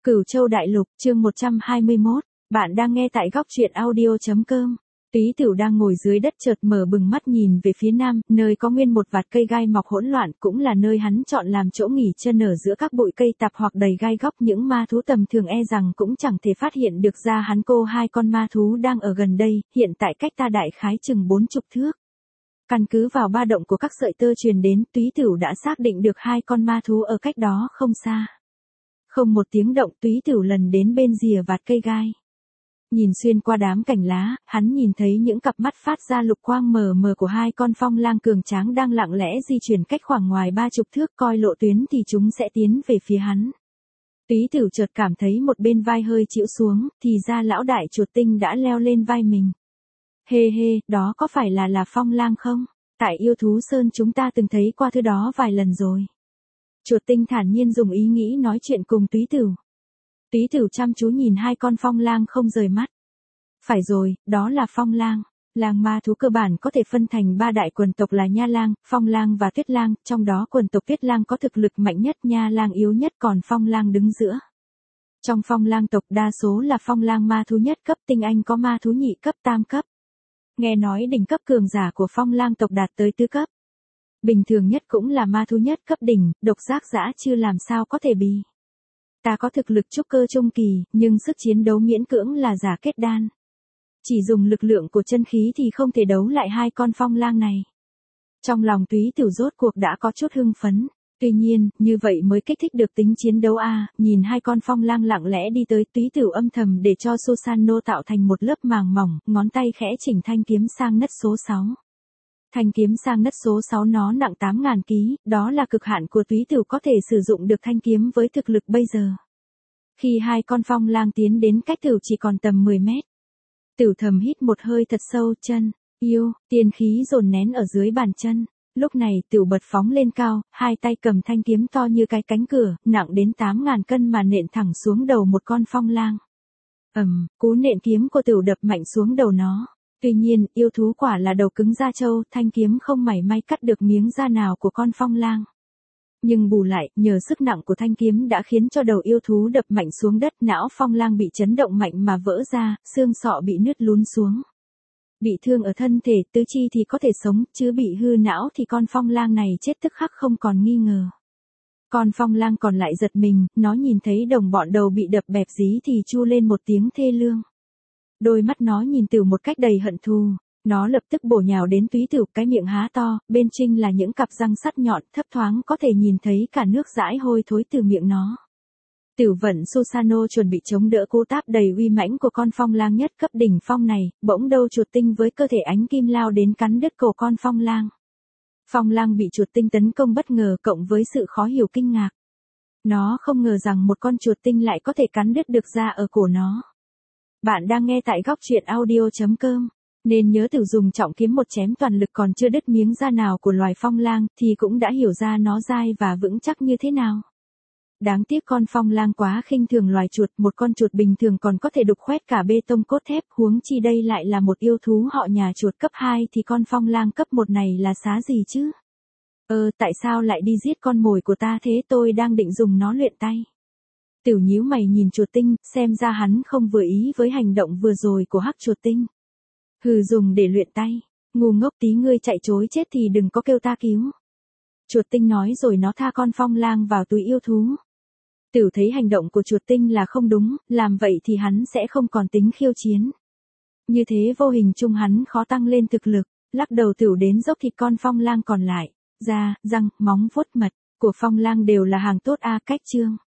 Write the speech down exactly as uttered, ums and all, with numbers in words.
Cửu Châu Đại Lục, chương một trăm hai mươi mốt, bạn đang nghe tại góc truyện audio.com. Túy Tửu đang ngồi dưới đất chợt mở bừng mắt nhìn về phía nam, nơi có nguyên một vạt cây gai mọc hỗn loạn, cũng là nơi hắn chọn làm chỗ nghỉ chân ở giữa các bụi cây tạp hoặc đầy gai góc. Những ma thú tầm thường e rằng cũng chẳng thể phát hiện được ra hắn. Cô hai con ma thú đang ở gần đây, hiện tại cách ta đại khái chừng bốn chục thước. Căn cứ vào ba động của các sợi tơ truyền đến, Túy Tửu đã xác định được hai con ma thú ở cách đó không xa. Không một tiếng động, Túy Tửu lần đến bên rìa vạt cây gai. Nhìn xuyên qua đám cành lá, hắn nhìn thấy những cặp mắt phát ra lục quang mờ mờ của hai con phong lang cường tráng đang lặng lẽ di chuyển cách khoảng ngoài ba chục thước, coi lộ tuyến thì chúng sẽ tiến về phía hắn. Túy Tửu chợt cảm thấy một bên vai hơi chịu xuống, thì ra lão đại chuột tinh đã leo lên vai mình. Hê hê, đó có phải là là phong lang không? Tại Yêu Thú Sơn chúng ta từng thấy qua thứ đó vài lần rồi. Chuột tinh thản nhiên dùng ý nghĩ nói chuyện cùng Túy Tửu. Túy Tửu chăm chú nhìn hai con phong lang không rời mắt. Phải rồi, đó là phong lang. Lang ma thú cơ bản có thể phân thành ba đại quần tộc là Nha Lang, Phong Lang và Tuyết Lang, trong đó quần tộc Tuyết Lang có thực lực mạnh nhất, Nha Lang yếu nhất, còn Phong Lang đứng giữa. Trong Phong Lang tộc đa số là Phong Lang ma thú nhất cấp, tinh anh có ma thú nhị cấp, tam cấp. Nghe nói đỉnh cấp cường giả của Phong Lang tộc đạt tới tứ cấp. Bình thường nhất cũng là ma thú nhất cấp đỉnh, độc giác dã chưa làm sao có thể bì. Ta có thực lực trúc cơ trung kỳ, nhưng sức chiến đấu miễn cưỡng là giả kết đan. Chỉ dùng lực lượng của chân khí thì không thể đấu lại hai con phong lang này. Trong lòng Túy Tửu rốt cuộc đã có chút hưng phấn. Tuy nhiên, như vậy mới kích thích được tính chiến đấu a. À, nhìn hai con phong lang lặng lẽ đi tới, Túy Tửu âm thầm để cho Susanoo tạo thành một lớp màng mỏng, ngón tay khẽ chỉnh thanh kiếm sang nất số sáu. Thanh kiếm sang nất số sáu nó nặng tám nghìn ký, đó là cực hạn của Túy Tửu có thể sử dụng được thanh kiếm với thực lực bây giờ. Khi hai con phong lang tiến đến cách Tửu chỉ còn tầm mười mét. Tửu thầm hít một hơi thật sâu, chân, yêu, tiên khí dồn nén ở dưới bàn chân. Lúc này Tửu bật phóng lên cao, hai tay cầm thanh kiếm to như cái cánh cửa, nặng đến tám nghìn cân mà nện thẳng xuống đầu một con phong lang. Ầm, cú nện kiếm của Tửu đập mạnh xuống đầu nó. Tuy nhiên, yêu thú quả là đầu cứng da trâu, thanh kiếm không mảy may cắt được miếng da nào của con phong lang. Nhưng bù lại, nhờ sức nặng của thanh kiếm đã khiến cho đầu yêu thú đập mạnh xuống đất, não phong lang bị chấn động mạnh mà vỡ ra, xương sọ bị nứt lún xuống. Bị thương ở thân thể, tứ chi thì có thể sống, chứ bị hư não thì con phong lang này chết tức khắc không còn nghi ngờ. Con phong lang còn lại giật mình, nó nhìn thấy đồng bọn đầu bị đập bẹp dí thì chu lên một tiếng thê lương. Đôi mắt nó nhìn Tửu một cách đầy hận thù, nó lập tức bổ nhào đến Túy Tửu, cái miệng há to, bên trinh là những cặp răng sắt nhọn, thấp thoáng có thể nhìn thấy cả nước dãi hôi thối từ miệng nó. Tửu vận Susanoo chuẩn bị chống đỡ cú táp đầy uy mãnh của con phong lang nhất cấp đỉnh phong này, bỗng đâu chuột tinh với cơ thể ánh kim lao đến cắn đứt cổ con phong lang. Phong lang bị chuột tinh tấn công bất ngờ cộng với sự khó hiểu kinh ngạc. Nó không ngờ rằng một con chuột tinh lại có thể cắn đứt được da ở cổ nó. Bạn đang nghe tại góc truyện audio.com, nên nhớ Tửu dùng trọng kiếm một chém toàn lực còn chưa đứt miếng da nào của loài phong lang thì cũng đã hiểu ra nó dai và vững chắc như thế nào. Đáng tiếc con phong lang quá khinh thường loài chuột, một con chuột bình thường còn có thể đục khoét cả bê tông cốt thép, huống chi đây lại là một yêu thú họ nhà chuột cấp hai thì con phong lang cấp một này là xá gì chứ? Ơ, tại sao lại đi giết con mồi của ta thế, tôi đang định dùng nó luyện tay. Tửu nhíu mày nhìn chuột tinh, xem ra hắn không vừa ý với hành động vừa rồi của hắc chuột tinh. Hừ, dùng để luyện tay, ngu ngốc tí, ngươi chạy chối chết thì đừng có kêu ta cứu. Chuột tinh nói rồi nó tha con phong lang vào túi yêu thú. Tửu thấy hành động của chuột tinh là không đúng, làm vậy thì hắn sẽ không còn tính khiêu chiến. Như thế vô hình chung hắn khó tăng lên thực lực, lắc đầu Tửu đến dốc thịt con phong lang còn lại, da, răng, móng vuốt mật của phong lang đều là hàng tốt a. Cách chương